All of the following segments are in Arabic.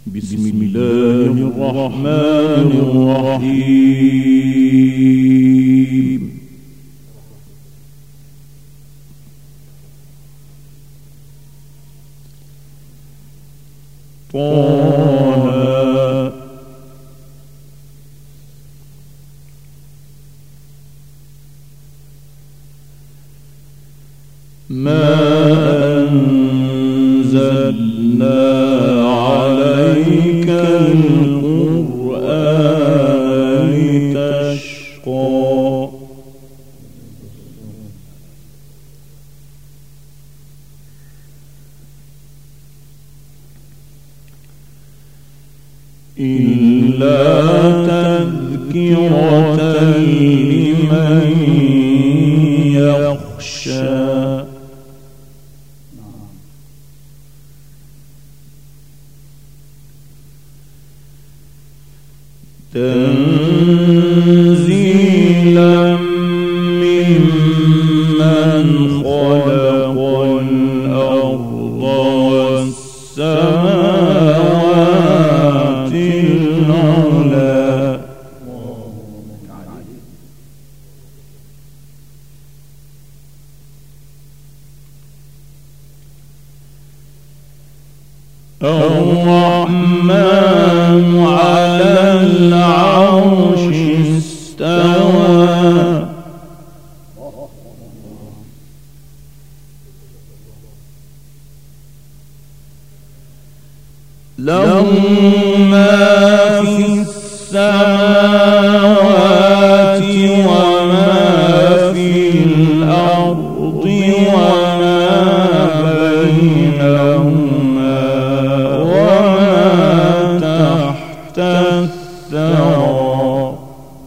بسم الله الرحمن الرحيم. طه ما أنزلنا عليك القرآن لتشقى إلا تذكرة لمن يخشى. تنزيلا ممن خلق الأرض والسماوات العلى. الرحمن على العرش استوى. له ما في السماوات وما في الأرض وما بينهما وما تحت الثرى.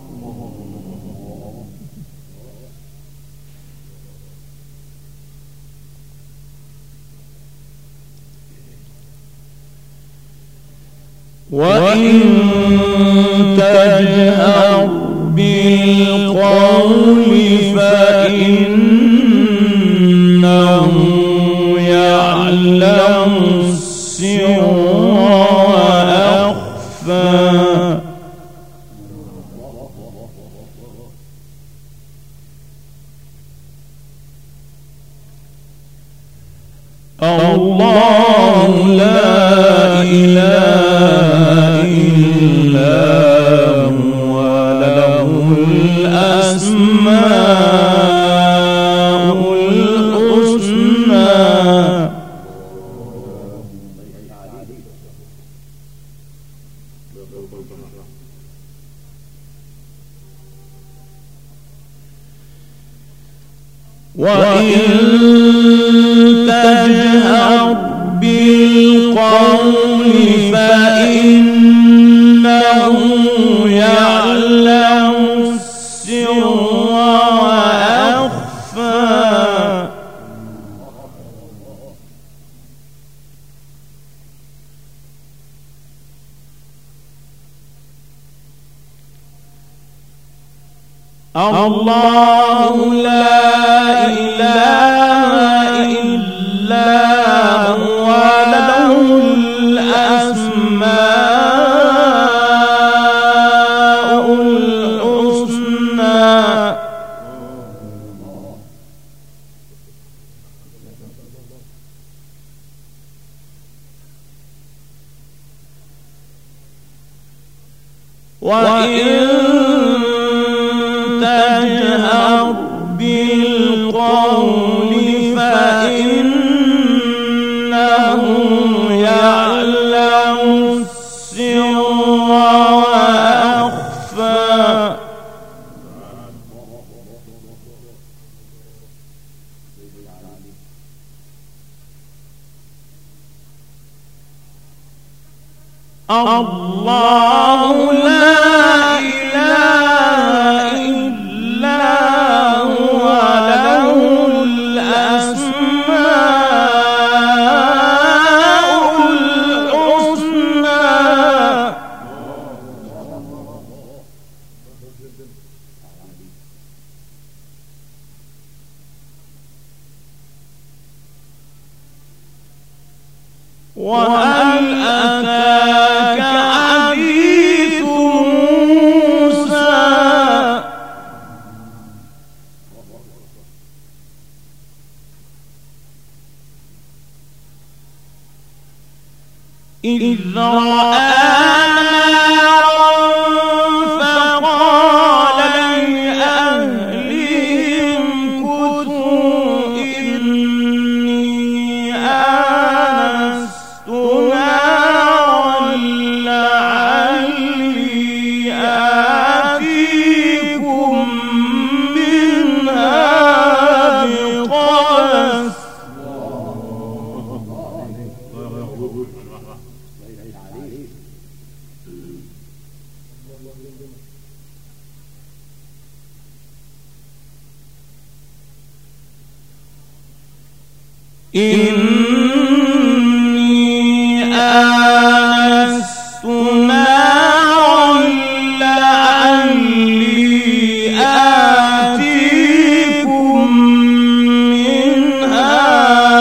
وإن تجهر بالقول فإنه يعلم السر وأخفى. الله لا إله إلا هو له الأسماء الحسنى. وإن تجهر بالقول فإنه يعلم السر وأخفى. الله لا إله إلا هو له الأسماء الحسنى. وإن تجهر بالقول فإنه يعلم السر وأخفى. الله لا إله إلا هو له الأسماء الحسنى. وهل أتاك إذ رأى نارا فقال لأهلهم كثوا إني آنست نارا لعلي آتيكم منها بقبس. إني آنست نارا لعلي آتيكم منها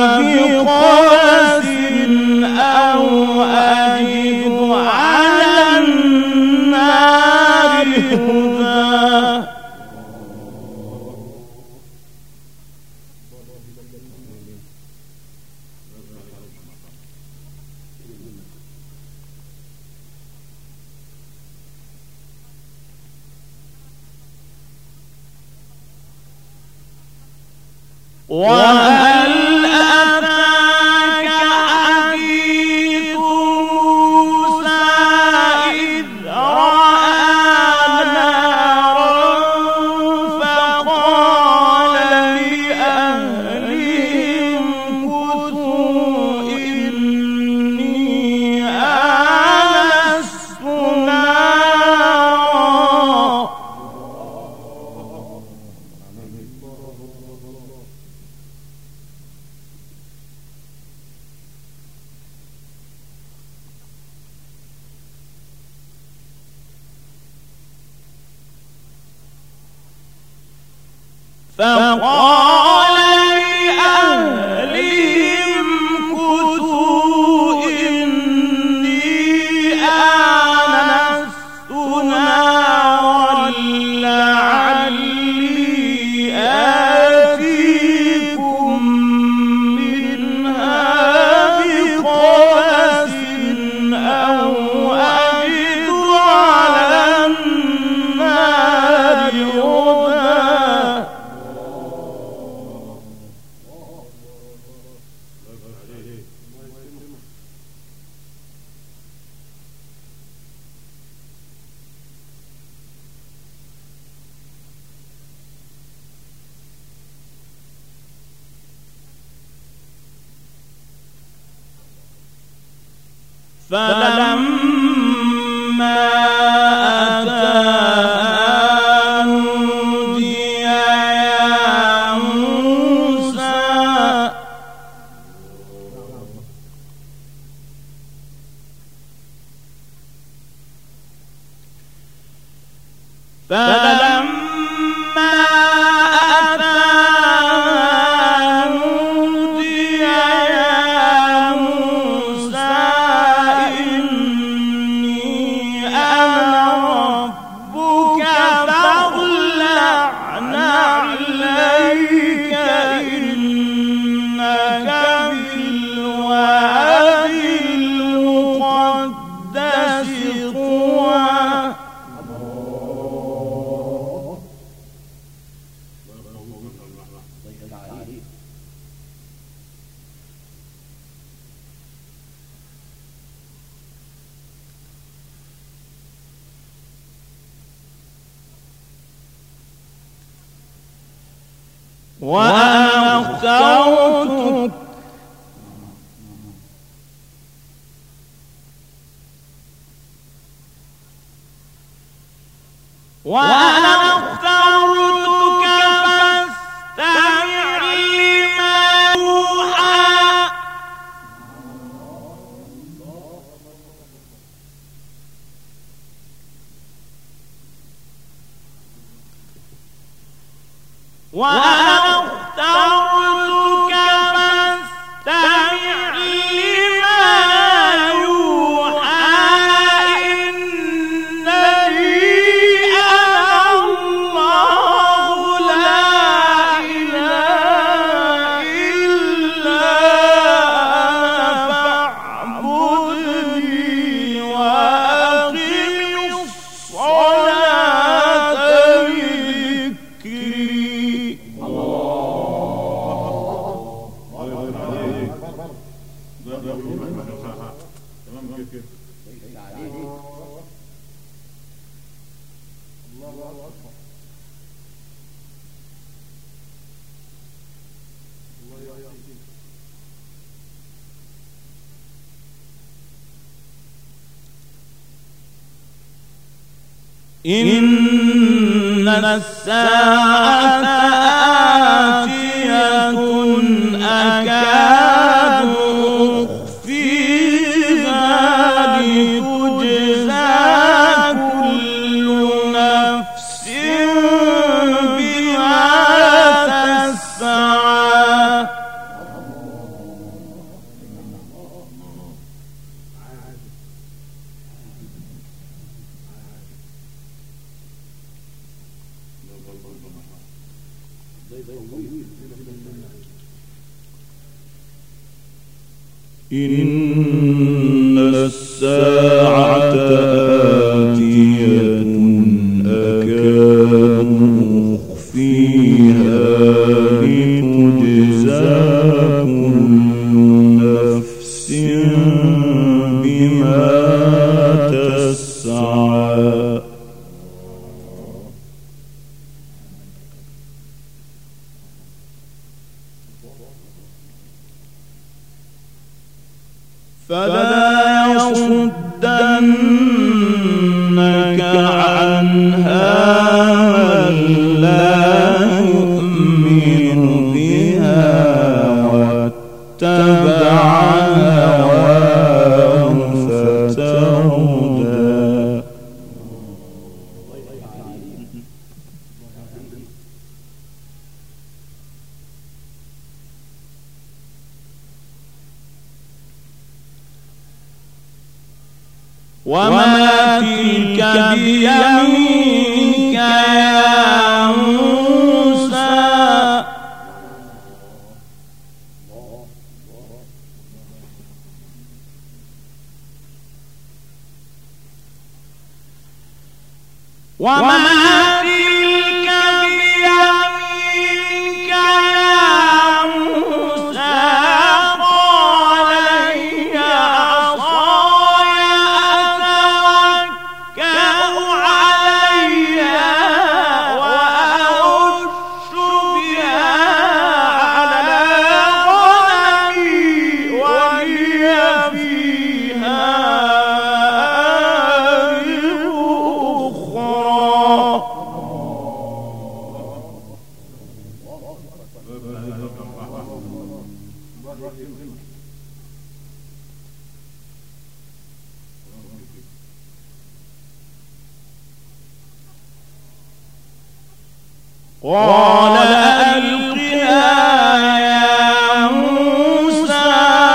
بقبس أو أجد على النار هدى. وهل أتاك حديث موسى إذ رأى نارا فقال لأهلهم كثوا إني آنست نارا. فقال لأهلهم كثوا إني آنست نارا لعلي آتيكم منها بقبس أو أجد على النار هدى. فلما أتاها نودي يا موسى. فلما أتاها نودي يا موسى إني أنا ربك فاخلع نعليك إنك بالوادي المقدس طوى. وأنا اخترتك فاستمع لما يوحى. وأنا اخترتك فاستمع لما يوحى. إنني أنا الله لا إله إلا أنا فاعبدني. إن الساعة آتية أكاد أخفيها لتجزى كل نفس بما تسعى. إن الساعة آتية أكاد أخفيها لتجزى كل نفس بما تسعى. فلا يصدنك عنها من لا يؤمن بها واتبع هواه فتردى. وما تلك بيمينك يا موسى. وما تلك بيمينك يا موسى. قال هي عصاي أتوكأ عليها وأهش بها على غنمي ولي فيها قال ألقها يا موسى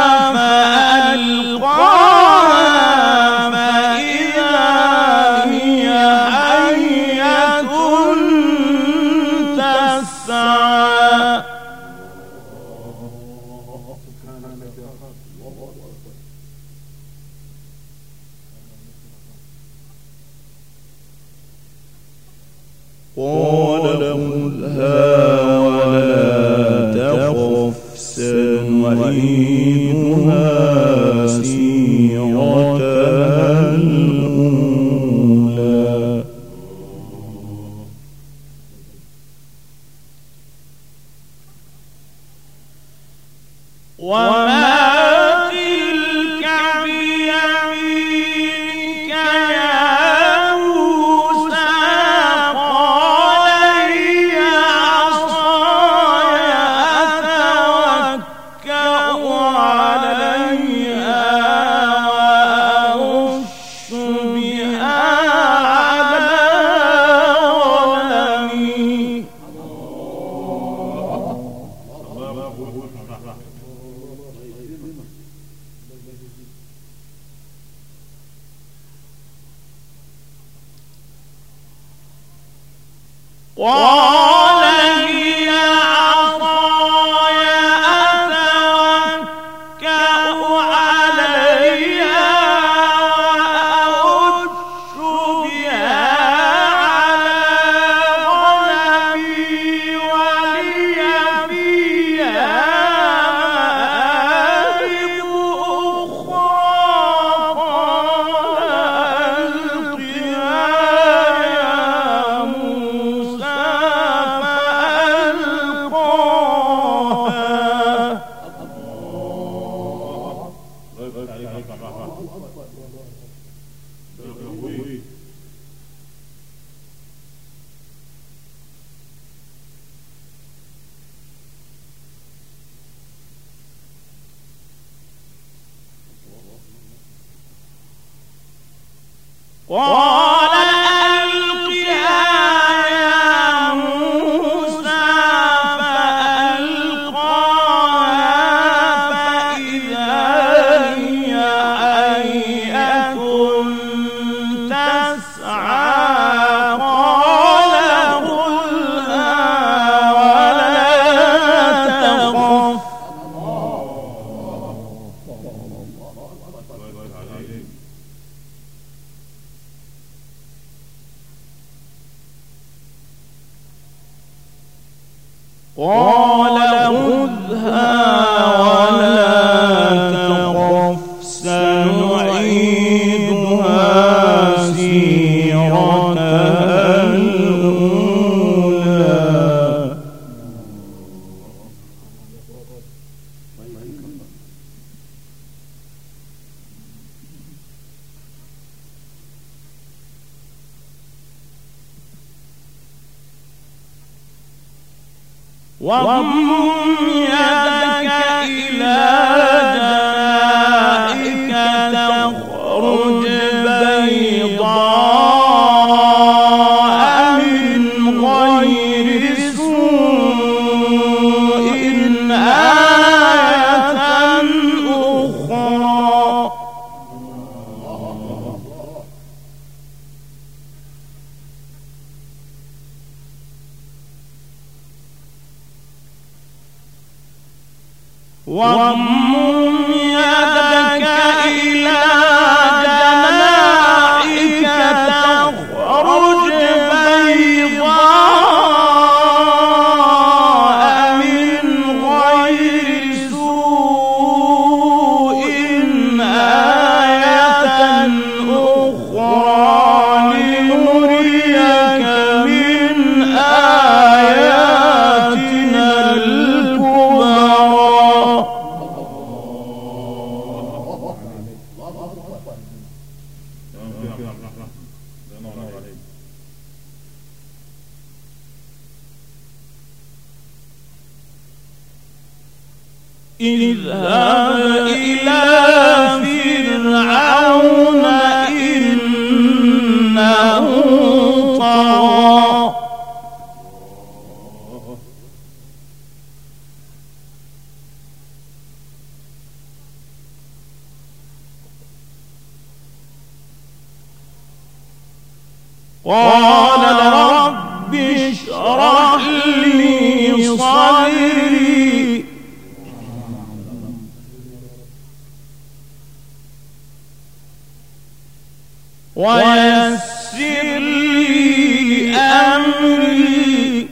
فألقاها فإذا هي حية تسعى. قال خذها ولا تخف سنعيدها سيرتها الأولى. وما تلك بيمينك يا موسى. قال هي عصاي أتوكأ عليها وأهش بها على غنمي. قال هي عصاي أتوكأ عليها وأهش بها على غنمي ولي فيها مآرب قال ألقها يا موسى فألقاها فإذا هي حية تسعى قال خذها ولا تخف قال خذها ولا تخف سنعيدها سيرتها الأولى واضم يدك إلى جناحك تخرج بيضاء من غير سوء آية أخرى واضم يدك إلى جناحك تخرج بيضاء من غير سوء آية أخرى لنريك من آياتنا الكبرى اذهب إلى فرعون إنه طغى قال رب اشرح لي صدري ويسر لي أمري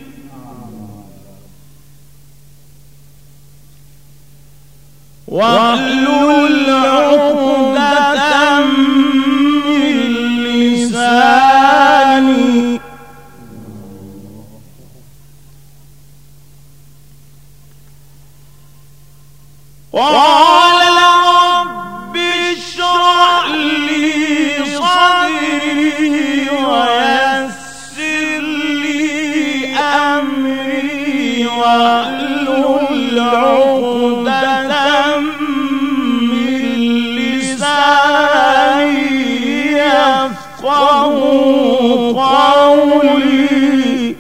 واحلل عقدة من لساني قال رب اشرح لي صدري ويسر لي أمري واحلل عقدة من لساني يفقهوا قولي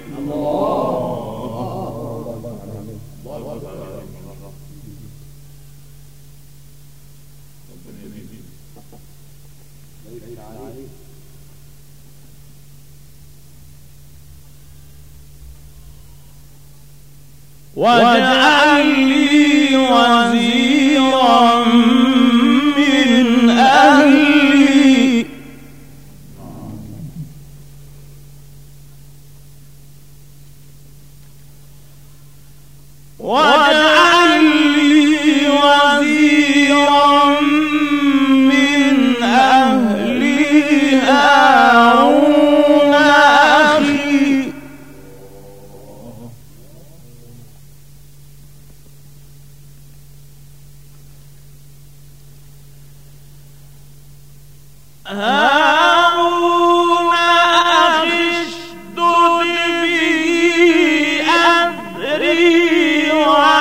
واجعل لي وزيرا من أهلي واجعل لي وزيرا من أهلي هارون أخي هارون أخي اشدد به أذري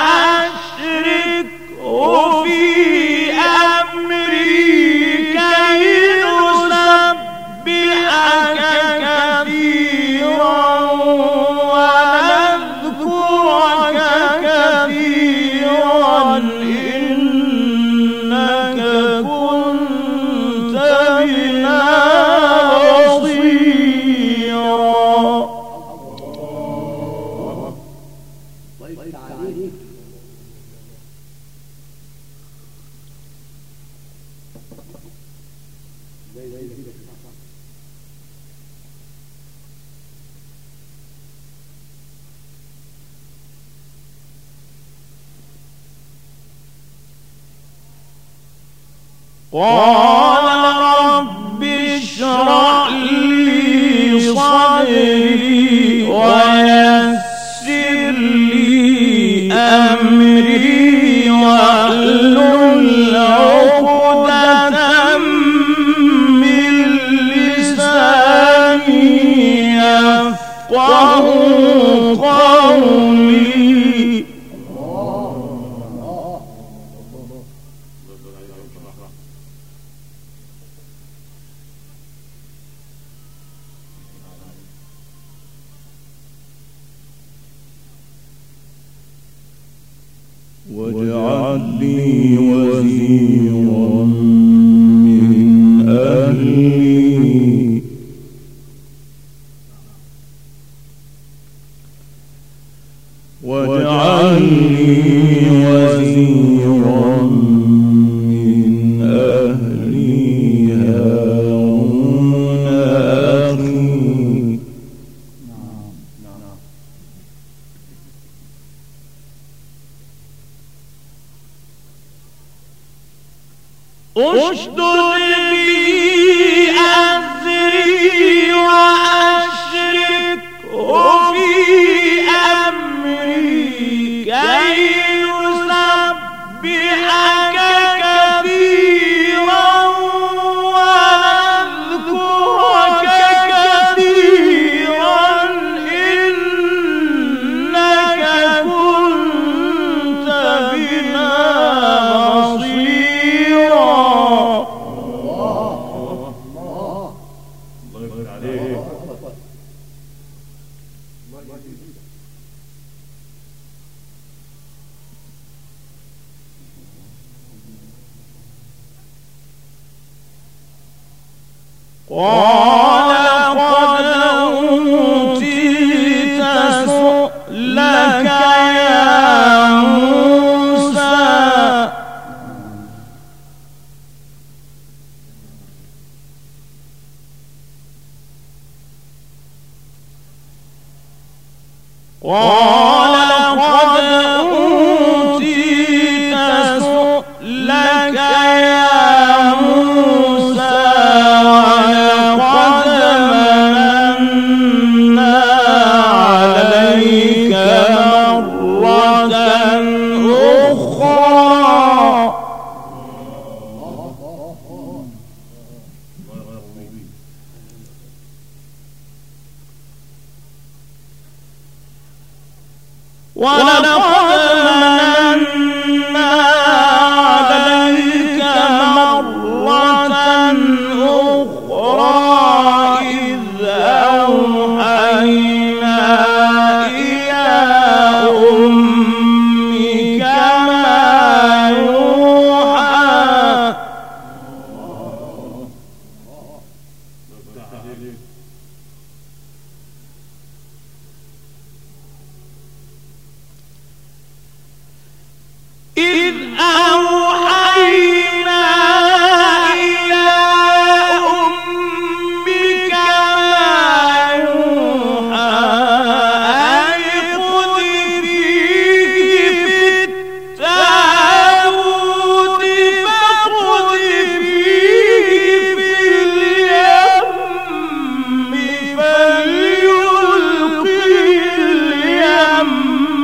وأشركه في أمري كي نسبحك قال رب اشرح لي صدري ويسر لي أمري واحلل عقدة من لساني يفقه قولي. واجعل لي وزيرا من أهلي واجعل لي وزيرا من أهلي هارون أخي. اشدد به أزري وأشركه في أمري كي نسبحك كثيرا ونذكرك كثيرا إنك كنت بنا بصيرا. قال قد أوتيت سؤلك يا موسى. قال قد أوتيت سؤلك يا موسى ولقد مننا عليك مرة أخرى. ولقد مننا عليك مرة أخرى إذ أوحينا إلى أمك ما يوحى. إذ أوحينا إلى أمك ما يوحى أن اقذفيه في التابوت فاقذفيه في اليم فليلقي اليم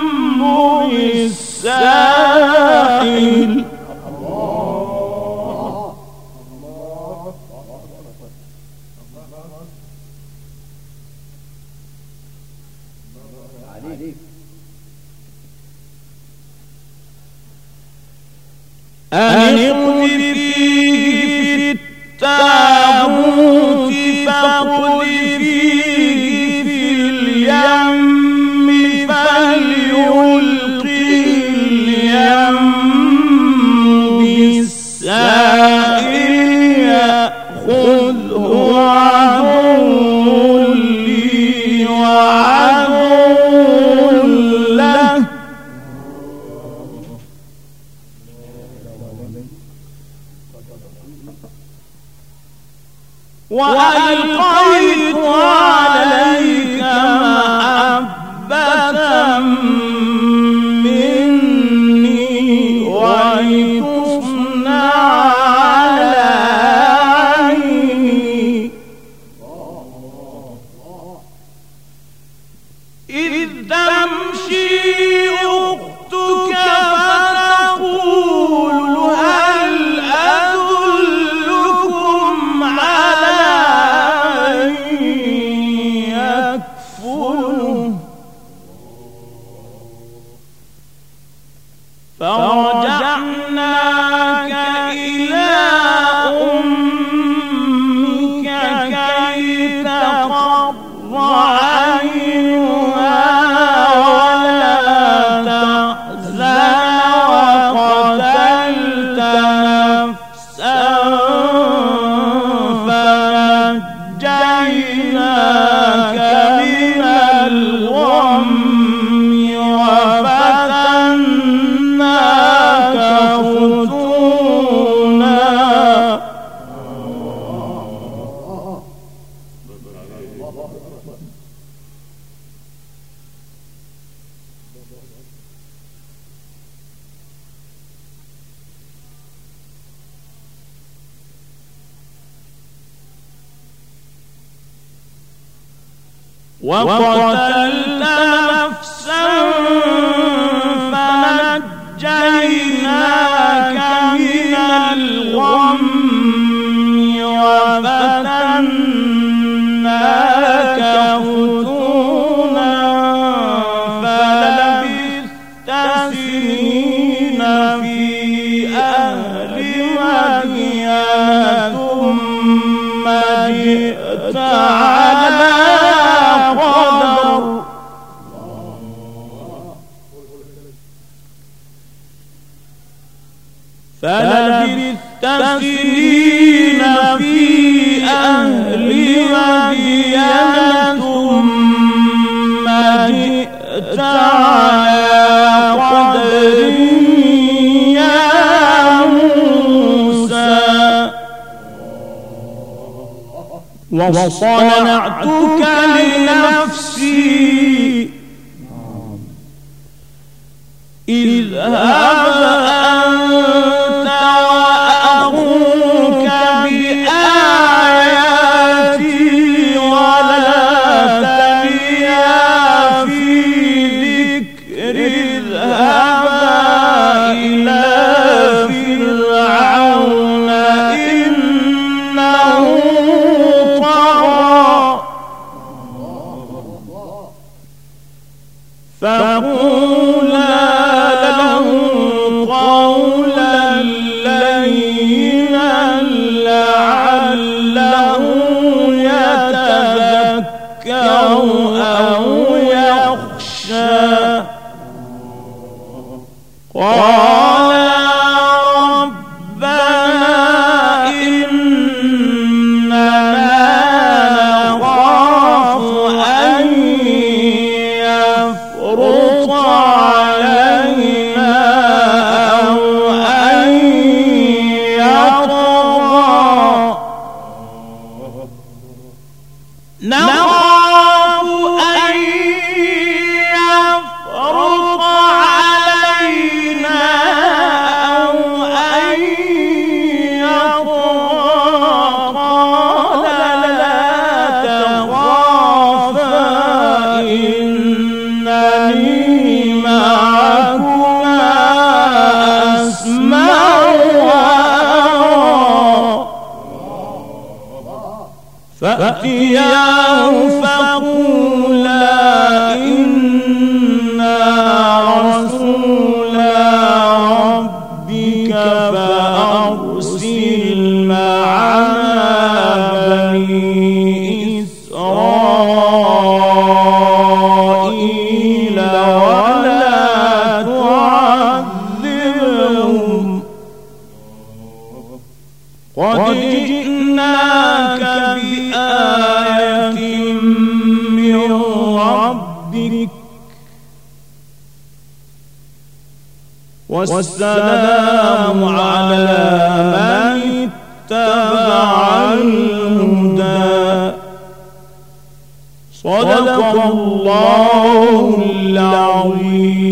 بالساحل. أن اقذفيه في التابوت فاقذفيه في اليم فليلقي اليم بالساحل يأخذه عدو لي وعدو له وألقيت عليك محبة مني ولتصنع على عيني إذ تمشي أختك فتقول هل أدلكم على يكفله فرجعناك إلى أمك كي تقر عينها ولا تحزن وقتلت نفسا فنجيناك من الغم وفتناك فتونا وقتلت نفسا فنجيناك من الغم وفتناك فتونا فلبثت سنين في أهل مدين ثم جئت على قدر فلبثت سنين في أهل مدين ثم جئت على قدر يا موسى وصنعتك لنفسي اذهب أنت وأخوك بآياتي ولا تنيا في ذكري اذهبا إلى فرعون إنه طغى فقولا له قولا لينا لعله يتذكر أو يخشى قال ربنا إننا نخاف أن يفرط علينا أو أن يطغى نخاف أن يفرط علينا أو أن يطغى قال لا تخافا إنني معكما أسمع وأرى فأتياه فقولا إنا رسولا ربك فأرسل معنا بني إسرائيل ولا تعذبهم قد جئناك بآية من ربك والسلام على من اتبع الهدى الله العظيم.